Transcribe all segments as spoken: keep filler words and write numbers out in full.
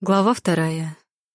Глава вторая.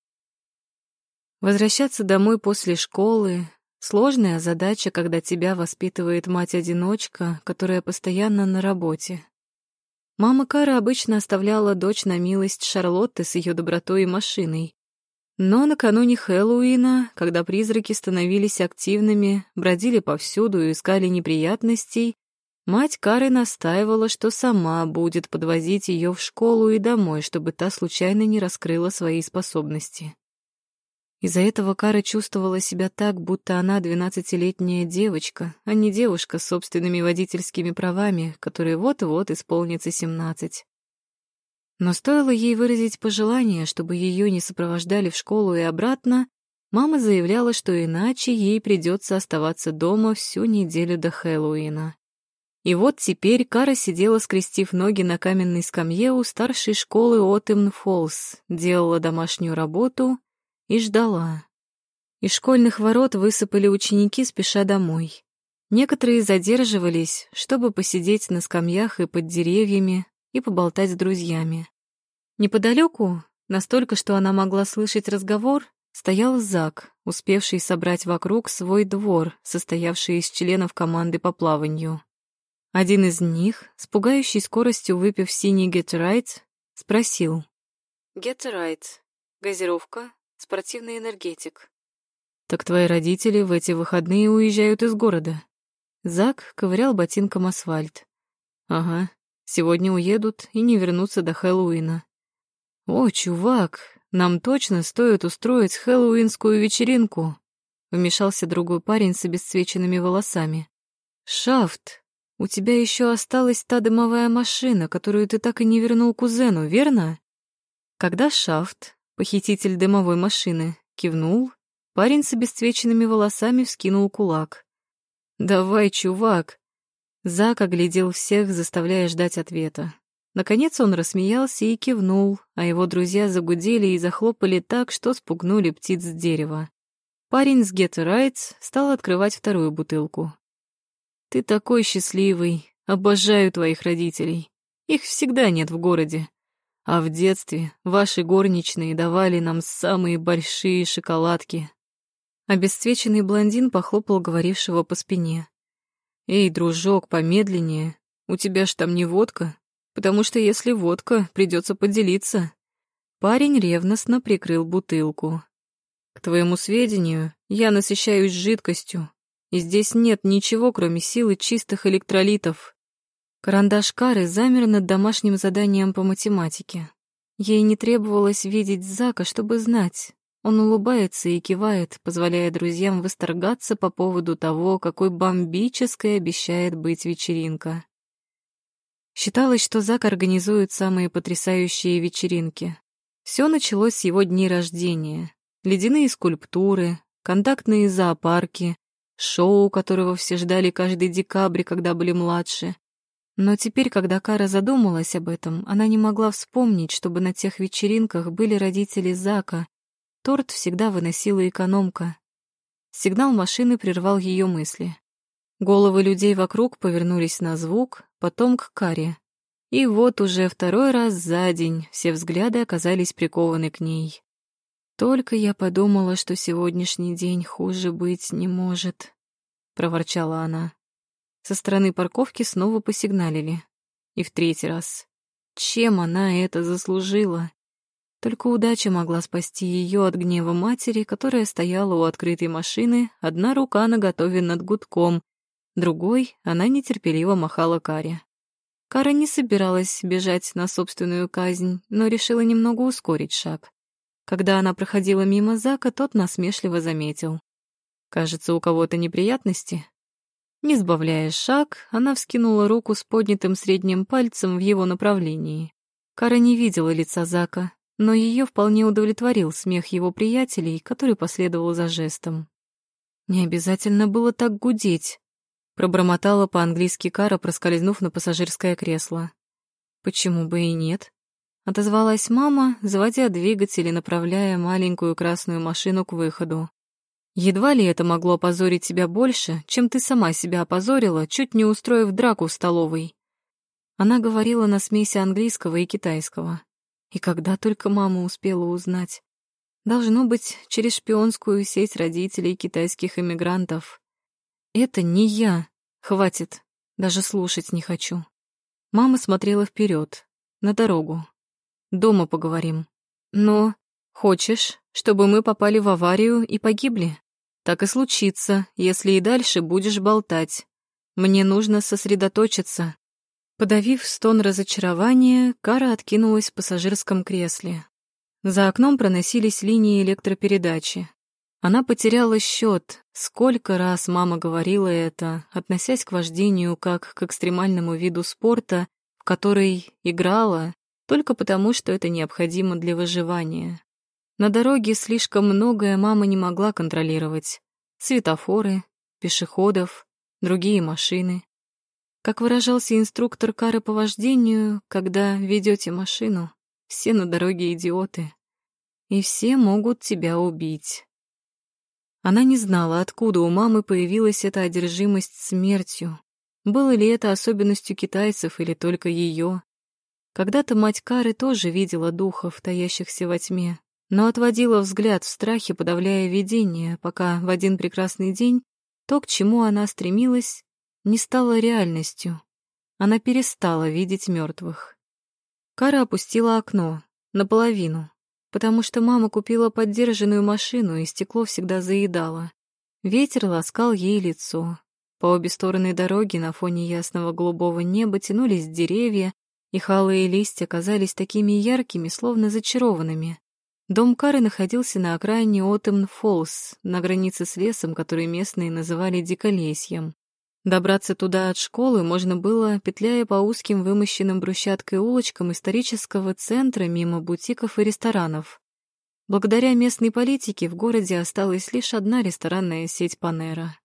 Возвращаться домой после школы — сложная задача, когда тебя воспитывает мать-одиночка, которая постоянно на работе. Мама Кары обычно оставляла дочь на милость Шарлотты с ее добротой и машиной. Но накануне Хэллоуина, когда призраки становились активными, бродили повсюду и искали неприятностей, мать Кары настаивала, что сама будет подвозить ее в школу и домой, чтобы та случайно не раскрыла свои способности. Из-за этого Кара чувствовала себя так, будто она двенадцатилетняя девочка, а не девушка с собственными водительскими правами, которые вот-вот исполнится семнадцать. Но стоило ей выразить пожелание, чтобы ее не сопровождали в школу и обратно, мама заявляла, что иначе ей придется оставаться дома всю неделю до Хэллоуина. И вот теперь Кара сидела, скрестив ноги на каменной скамье у старшей школы Оттем-Фоллс, делала домашнюю работу и ждала. Из школьных ворот высыпали ученики, спеша домой. Некоторые задерживались, чтобы посидеть на скамьях и под деревьями и поболтать с друзьями. Неподалеку, настолько, что она могла слышать разговор, стоял Зак, успевший собрать вокруг свой двор, состоявший из членов команды по плаванию. Один из них, с пугающей скоростью выпив синий Gatorade, спросил. «Gatorade. Газировка. Спортивный энергетик». «Так твои родители в эти выходные уезжают из города?» Зак ковырял ботинком асфальт. «Ага, сегодня уедут и не вернутся до Хэллоуина». «О, чувак, нам точно стоит устроить хэллоуинскую вечеринку», вмешался другой парень с обесцвеченными волосами. «Шафт, у тебя еще осталась та дымовая машина, которую ты так и не вернул кузену, верно?» Когда Шафт, похититель дымовой машины, кивнул, парень с обесцвеченными волосами вскинул кулак. «Давай, чувак!» Зак оглядел всех, заставляя ждать ответа. Наконец он рассмеялся и кивнул, а его друзья загудели и захлопали так, что спугнули птиц с дерева. Парень с Gatorade стал открывать вторую бутылку. «Ты такой счастливый, обожаю твоих родителей. Их всегда нет в городе. А в детстве ваши горничные давали нам самые большие шоколадки». Обесцвеченный блондин похлопал говорившего по спине. «Эй, дружок, помедленнее. У тебя ж там не водка, потому что если водка, придется поделиться». Парень ревностно прикрыл бутылку. «К твоему сведению, я насыщаюсь жидкостью, и здесь нет ничего, кроме силы чистых электролитов». Карандаш Кары замер над домашним заданием по математике. Ей не требовалось видеть Зака, чтобы знать. Он улыбается и кивает, позволяя друзьям восторгаться по поводу того, какой бомбической обещает быть вечеринка. Считалось, что Зак организует самые потрясающие вечеринки. Все началось с его дней рождения. Ледяные скульптуры, контактные зоопарки, шоу, которого все ждали каждый декабрь, когда были младше. Но теперь, когда Кара задумалась об этом, она не могла вспомнить, чтобы на тех вечеринках были родители Зака. Торт всегда выносила экономка. Сигнал машины прервал ее мысли. Головы людей вокруг повернулись на звук, потом к Каре. И вот уже второй раз за день все взгляды оказались прикованы к ней. «Только я подумала, что сегодняшний день хуже быть не может», — проворчала она. Со стороны парковки снова посигналили. И в третий раз. Чем она это заслужила? Только удача могла спасти ее от гнева матери, которая стояла у открытой машины, одна рука наготове над гудком, другой она нетерпеливо махала Каре. Кара не собиралась бежать на собственную казнь, но решила немного ускорить шаг. Когда она проходила мимо Зака, тот насмешливо заметил. «Кажется, у кого-то неприятности?» Не сбавляя шаг, она вскинула руку с поднятым средним пальцем в его направлении. Кара не видела лица Зака, но ее вполне удовлетворил смех его приятелей, который последовал за жестом. «Не обязательно было так гудеть», — пробормотала по-английски Кара, проскользнув на пассажирское кресло. «Почему бы и нет?» — отозвалась мама, заводя двигатель и направляя маленькую красную машину к выходу. «Едва ли это могло опозорить тебя больше, чем ты сама себя опозорила, чуть не устроив драку в столовой». Она говорила на смеси английского и китайского. И когда только мама успела узнать. Должно быть, через шпионскую сеть родителей китайских эмигрантов. Это не я. Хватит. Даже слушать не хочу. Мама смотрела вперед, на дорогу. Дома поговорим. Но хочешь, чтобы мы попали в аварию и погибли? Так и случится, если и дальше будешь болтать. Мне нужно сосредоточиться. Подавив стон разочарования, Кара откинулась в пассажирском кресле. За окном проносились линии электропередачи. Она потеряла счет, сколько раз мама говорила это, относясь к вождению как к экстремальному виду спорта, в который играла только потому, что это необходимо для выживания. На дороге слишком многое мама не могла контролировать. Светофоры, пешеходов, другие машины. Как выражался инструктор Кары по вождению, когда ведете машину, все на дороге идиоты. И все могут тебя убить. Она не знала, откуда у мамы появилась эта одержимость смертью. Было ли это особенностью китайцев или только ее? Когда-то мать Кары тоже видела духов, таящихся во тьме, но отводила взгляд в страхе, подавляя видение, пока в один прекрасный день то, к чему она стремилась, не стало реальностью. Она перестала видеть мертвых. Кара опустила окно, наполовину, потому что мама купила поддержанную машину, и стекло всегда заедало. Ветер ласкал ей лицо. По обе стороны дороги на фоне ясного голубого неба тянулись деревья, их алые листья казались такими яркими, словно зачарованными. Дом Кары находился на окраине Оттемн-Фоллс, на границе с лесом, который местные называли Диколесьем. Добраться туда от школы можно было, петляя по узким вымощенным брусчаткой улочкам исторического центра мимо бутиков и ресторанов. Благодаря местной политике в городе осталась лишь одна ресторанная сеть Панера.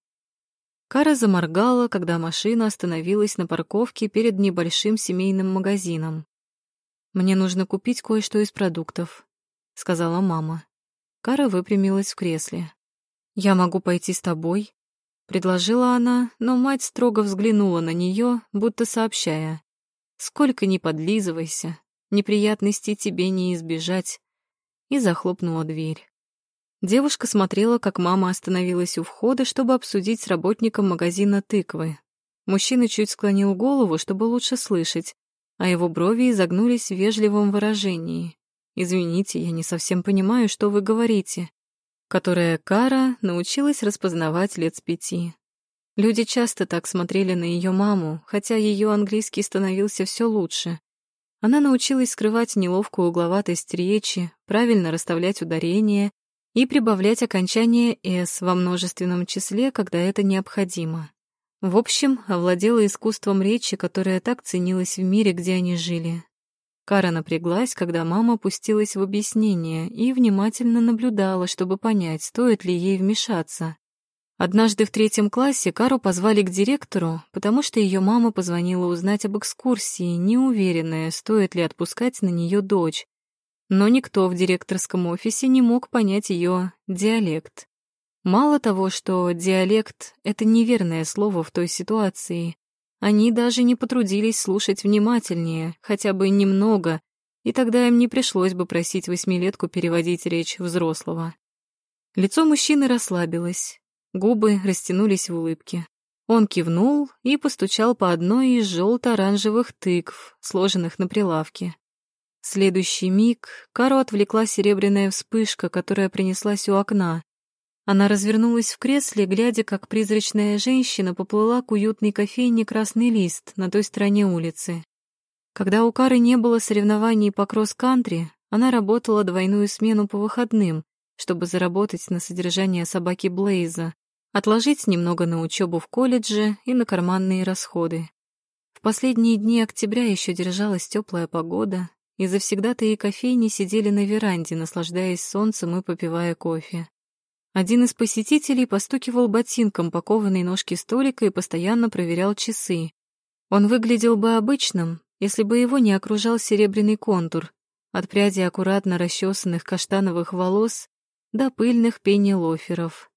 Кара заморгала, когда машина остановилась на парковке перед небольшим семейным магазином. «Мне нужно купить кое-что из продуктов», — сказала мама. Кара выпрямилась в кресле. «Я могу пойти с тобой?» — предложила она, но мать строго взглянула на нее, будто сообщая: «Сколько ни подлизывайся, неприятностей тебе не избежать», и захлопнула дверь. Девушка смотрела, как мама остановилась у входа, чтобы обсудить с работником магазина тыквы. Мужчина чуть склонил голову, чтобы лучше слышать, а его брови изогнулись в вежливом выражении. «Извините, я не совсем понимаю, что вы говорите», которое Кара научилась распознавать лет с пяти. Люди часто так смотрели на ее маму, хотя ее английский становился все лучше. Она научилась скрывать неловкую угловатость речи, правильно расставлять ударения и прибавлять окончание «с» во множественном числе, когда это необходимо. В общем, овладела искусством речи, которое так ценилось в мире, где они жили. Кара напряглась, когда мама пустилась в объяснение и внимательно наблюдала, чтобы понять, стоит ли ей вмешаться. Однажды в третьем классе Кару позвали к директору, потому что ее мама позвонила узнать об экскурсии, неуверенная, стоит ли отпускать на нее дочь. Но никто в директорском офисе не мог понять ее диалект. Мало того, что диалект — это неверное слово в той ситуации, они даже не потрудились слушать внимательнее, хотя бы немного, и тогда им не пришлось бы просить восьмилетку переводить речь взрослого. Лицо мужчины расслабилось, губы растянулись в улыбке. Он кивнул и постучал по одной из желто-оранжевых тыкв, сложенных на прилавке. В следующий миг Кару отвлекла серебряная вспышка, которая принеслась у окна. Она развернулась в кресле, глядя, как призрачная женщина поплыла к уютной кофейне «Красный лист» на той стороне улицы. Когда у Кары не было соревнований по кросс-кантри, она работала двойную смену по выходным, чтобы заработать на содержание собаки Блейза, отложить немного на учебу в колледже и на карманные расходы. В последние дни октября еще держалась теплая погода, и завсегдатаи кофейни сидели на веранде, наслаждаясь солнцем и попивая кофе. Один из посетителей постукивал ботинком по кованой ножке столика и постоянно проверял часы. Он выглядел бы обычным, если бы его не окружал серебряный контур, от пряди аккуратно расчесанных каштановых волос до пыльных пенни-лоферов.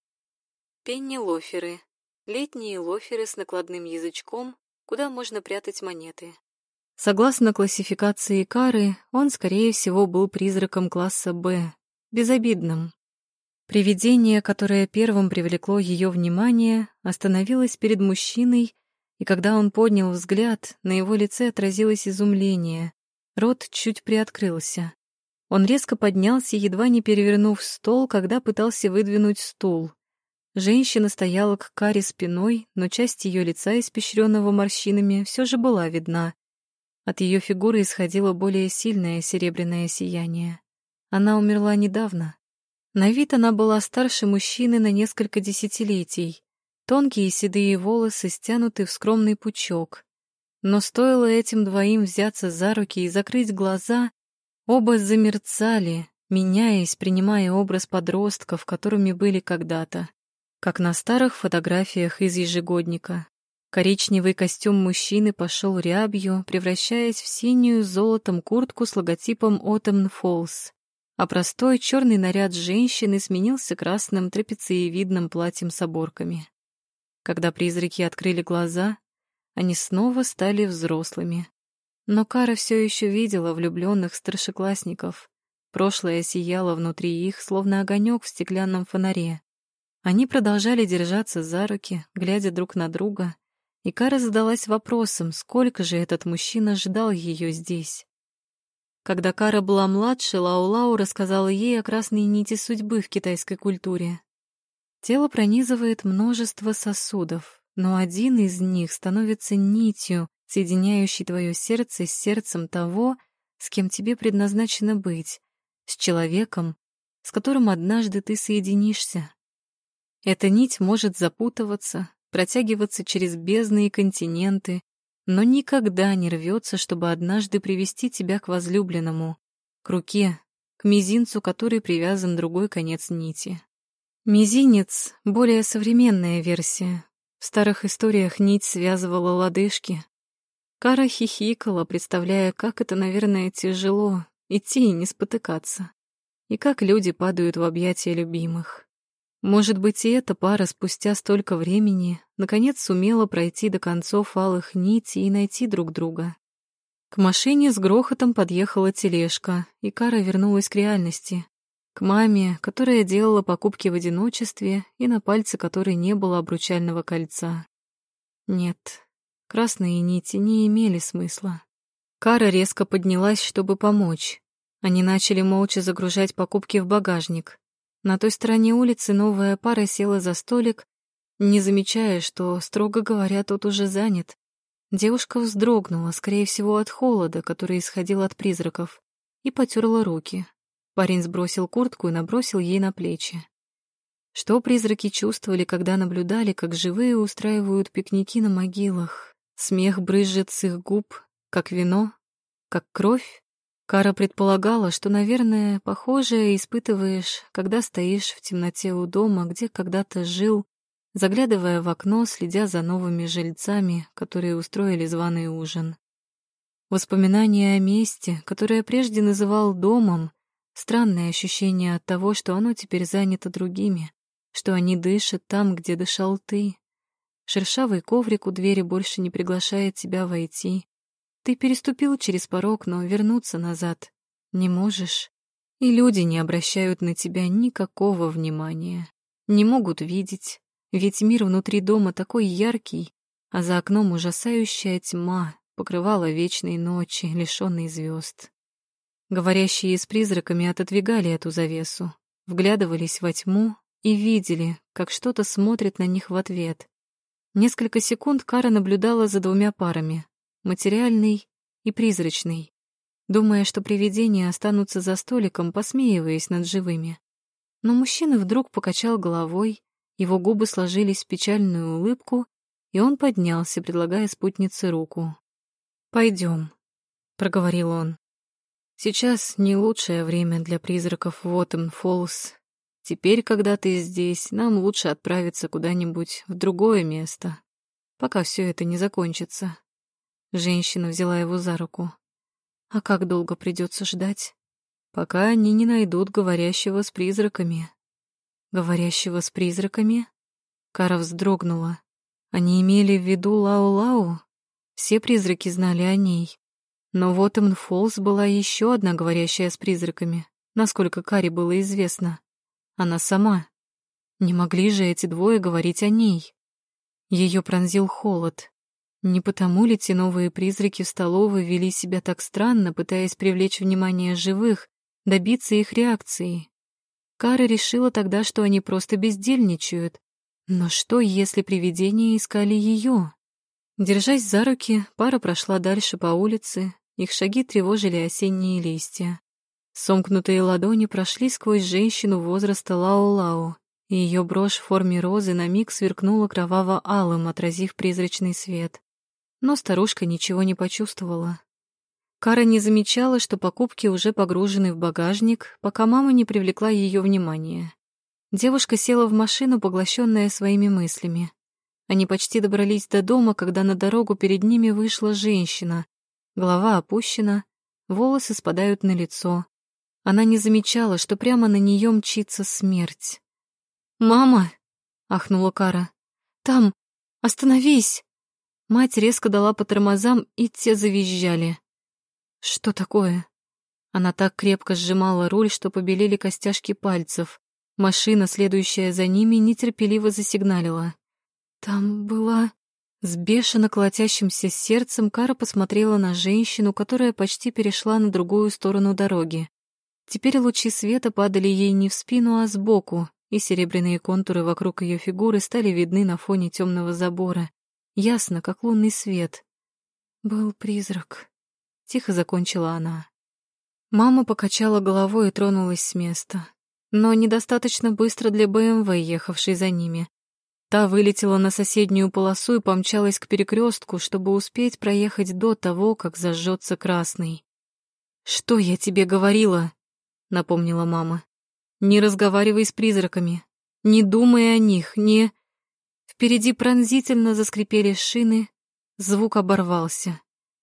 Пенни-лоферы — летние лоферы с накладным язычком, куда можно прятать монеты. Согласно классификации Кары, он, скорее всего, был призраком класса «Б», безобидным. Привидение, которое первым привлекло ее внимание, остановилось перед мужчиной, и когда он поднял взгляд, на его лице отразилось изумление. Рот чуть приоткрылся. Он резко поднялся, едва не перевернув стол, когда пытался выдвинуть стул. Женщина стояла к Каре спиной, но часть ее лица, испещренного морщинами, все же была видна. От ее фигуры исходило более сильное серебряное сияние. Она умерла недавно. На вид она была старше мужчины на несколько десятилетий. Тонкие седые волосы стянуты в скромный пучок. Но стоило этим двоим взяться за руки и закрыть глаза, оба замерцали, меняясь, принимая образ подростков, которыми были когда-то, как на старых фотографиях из ежегодника. Коричневый костюм мужчины пошел рябью, превращаясь в синюю с золотом куртку с логотипом Autumn Falls, а простой черный наряд женщины сменился красным трапециевидным платьем с оборками. Когда призраки открыли глаза, они снова стали взрослыми. Но Кара все еще видела влюбленных старшеклассников. Прошлое сияло внутри их, словно огонек в стеклянном фонаре. Они продолжали держаться за руки, глядя друг на друга, и Кара задалась вопросом, сколько же этот мужчина ждал ее здесь. Когда Кара была младше, Лао-Лао рассказала ей о красной нити судьбы в китайской культуре. Тело пронизывает множество сосудов, но один из них становится нитью, соединяющей твое сердце с сердцем того, с кем тебе предназначено быть, с человеком, с которым однажды ты соединишься. Эта нить может запутываться, протягиваться через бездны и континенты, но никогда не рвется, чтобы однажды привести тебя к возлюбленному, к руке, к мизинцу, который привязан другой конец нити. Мизинец — более современная версия. В старых историях нить связывала лодыжки. Кара хихикала, представляя, как это, наверное, тяжело — идти и не спотыкаться, и как люди падают в объятия любимых. Может быть, и эта пара спустя столько времени наконец сумела пройти до концов алых нитей и найти друг друга. К машине с грохотом подъехала тележка, и Кара вернулась к реальности. К маме, которая делала покупки в одиночестве и на пальце которой не было обручального кольца. Нет, красные нити не имели смысла. Кара резко поднялась, чтобы помочь. Они начали молча загружать покупки в багажник. На той стороне улицы новая пара села за столик, не замечая, что, строго говоря, тот уже занят. Девушка вздрогнула, скорее всего, от холода, который исходил от призраков, и потерла руки. Парень сбросил куртку и набросил ей на плечи. Что призраки чувствовали, когда наблюдали, как живые устраивают пикники на могилах? Смех брызжет с их губ, как вино, как кровь? Кара предполагала, что, наверное, похожее испытываешь, когда стоишь в темноте у дома, где когда-то жил, заглядывая в окно, следя за новыми жильцами, которые устроили званый ужин. Воспоминания о месте, которое прежде называл домом, странное ощущение от того, что оно теперь занято другими, что они дышат там, где дышал ты. Шершавый коврик у двери больше не приглашает тебя войти. Ты переступил через порог, но вернуться назад не можешь. И люди не обращают на тебя никакого внимания. Не могут видеть, ведь мир внутри дома такой яркий, а за окном ужасающая тьма покрывала вечной ночи, лишённой звезд. Говорящие с призраками отодвигали эту завесу, вглядывались во тьму и видели, как что-то смотрит на них в ответ. Несколько секунд Кара наблюдала за двумя парами — материальный и призрачный, думая, что привидения останутся за столиком, посмеиваясь над живыми. Но мужчина вдруг покачал головой, его губы сложились в печальную улыбку, и он поднялся, предлагая спутнице руку. «Пойдем», — проговорил он. «Сейчас не лучшее время для призраков в Autumn Falls. Теперь, когда ты здесь, нам лучше отправиться куда-нибудь в другое место, пока все это не закончится». Женщина взяла его за руку. «А как долго придется ждать?» «Пока они не найдут говорящего с призраками». «Говорящего с призраками?» Кара вздрогнула. Они имели в виду Лао-Лао? Все призраки знали о ней. Но в Уоттем-Фоллс была еще одна говорящая с призраками, насколько Каре было известно. Она сама. Не могли же эти двое говорить о ней. Ее пронзил холод. Не потому ли те новые призраки в столовой вели себя так странно, пытаясь привлечь внимание живых, добиться их реакции? Кара решила тогда, что они просто бездельничают. Но что, если привидения искали ее? Держась за руки, пара прошла дальше по улице, их шаги тревожили осенние листья. Сомкнутые ладони прошли сквозь женщину возраста Лао-Лао, и ее брошь в форме розы на миг сверкнула кроваво-алым, отразив призрачный свет. Но старушка ничего не почувствовала. Кара не замечала, что покупки уже погружены в багажник, пока мама не привлекла ее внимание. Девушка села в машину, поглощенная своими мыслями. Они почти добрались до дома, когда на дорогу перед ними вышла женщина. Голова опущена, волосы спадают на лицо. Она не замечала, что прямо на нее мчится смерть. «Мама!» — ахнула Кара. «Там! Остановись!» Мать резко дала по тормозам, и те завизжали. «Что такое?» Она так крепко сжимала руль, что побелели костяшки пальцев. Машина, следующая за ними, нетерпеливо засигналила. «Там была...» С бешено колотящимся сердцем Кара посмотрела на женщину, которая почти перешла на другую сторону дороги. Теперь лучи света падали ей не в спину, а сбоку, и серебряные контуры вокруг ее фигуры стали видны на фоне темного забора. Ясно, как лунный свет. «Был призрак», — тихо закончила она. Мама покачала головой и тронулась с места. Но недостаточно быстро для бэ эм вэ, ехавшей за ними. Та вылетела на соседнюю полосу и помчалась к перекрестку, чтобы успеть проехать до того, как зажжется красный. «Что я тебе говорила?» — напомнила мама. «Не разговаривай с призраками, не думай о них, не...» Впереди пронзительно заскрипели шины, звук оборвался.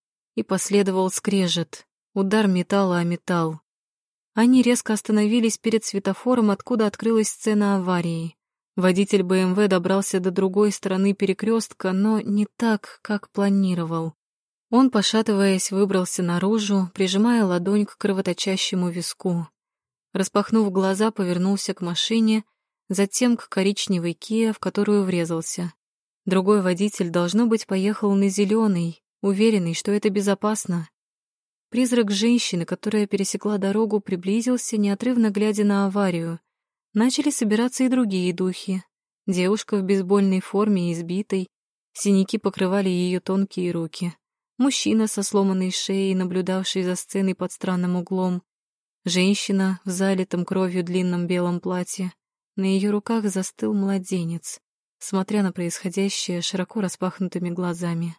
И последовал скрежет, удар металла о металл. Они резко остановились перед светофором, откуда открылась сцена аварии. Водитель бэ эм вэ добрался до другой стороны перекрестка, но не так, как планировал. Он, пошатываясь, выбрался наружу, прижимая ладонь к кровоточащему виску. Распахнув глаза, повернулся к машине, затем к коричневой Киа, в которую врезался. Другой водитель, должно быть, поехал на зеленый, уверенный, что это безопасно. Призрак женщины, которая пересекла дорогу, приблизился, неотрывно глядя на аварию. Начали собираться и другие духи. Девушка в бейсбольной форме, избитой, синяки покрывали ее тонкие руки. Мужчина со сломанной шеей, наблюдавший за сценой под странным углом. Женщина в залитом кровью длинном белом платье. На ее руках застыл младенец, смотря на происходящее широко распахнутыми глазами.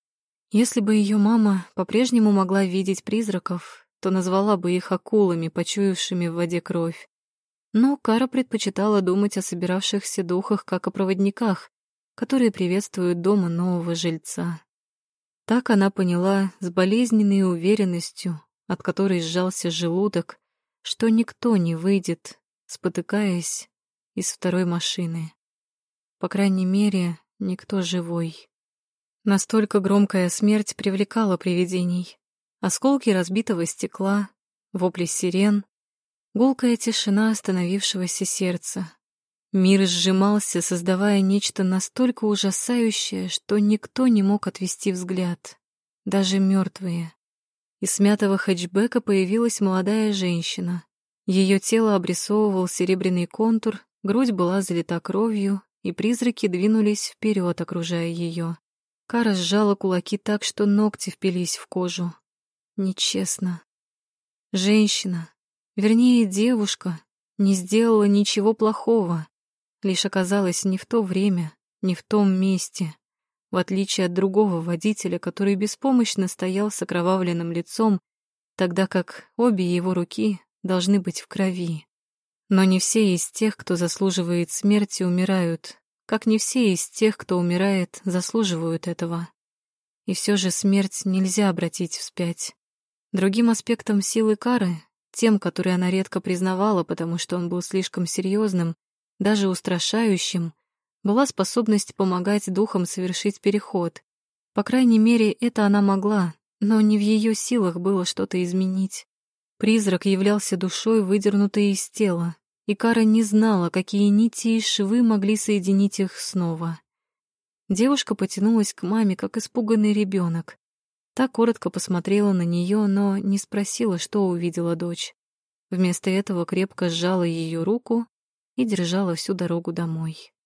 Если бы ее мама по-прежнему могла видеть призраков, то назвала бы их акулами, почуявшими в воде кровь. Но Кара предпочитала думать о собиравшихся духах как о проводниках, которые приветствуют дома нового жильца. Так она поняла с болезненной уверенностью, от которой сжался желудок, что никто не выйдет, спотыкаясь, из второй машины. По крайней мере, никто живой. Настолько громкая смерть привлекала привидений. Осколки разбитого стекла, вопли сирен, гулкая тишина остановившегося сердца. Мир сжимался, создавая нечто настолько ужасающее, что никто не мог отвести взгляд, даже мертвые. Из смятого хэтчбека появилась молодая женщина. Ее тело обрисовывал серебряный контур, грудь была залита кровью, и призраки двинулись вперед, окружая ее. Кара сжала кулаки так, что ногти впились в кожу. Нечестно. Женщина, вернее, девушка, не сделала ничего плохого, лишь оказалась не в то время, не в том месте, в отличие от другого водителя, который беспомощно стоял с окровавленным лицом, тогда как обе его руки должны быть в крови. Но не все из тех, кто заслуживает смерти, умирают, как не все из тех, кто умирает, заслуживают этого. И все же смерть нельзя обратить вспять. Другим аспектом силы Кары, тем, который она редко признавала, потому что он был слишком серьезным, даже устрашающим, была способность помогать духам совершить переход. По крайней мере, это она могла, но не в ее силах было что-то изменить. Призрак являлся душой, выдернутой из тела, и Кара не знала, какие нити и швы могли соединить их снова. Девушка потянулась к маме, как испуганный ребенок. Та коротко посмотрела на нее, но не спросила, что увидела дочь. Вместо этого крепко сжала ее руку и держала всю дорогу домой.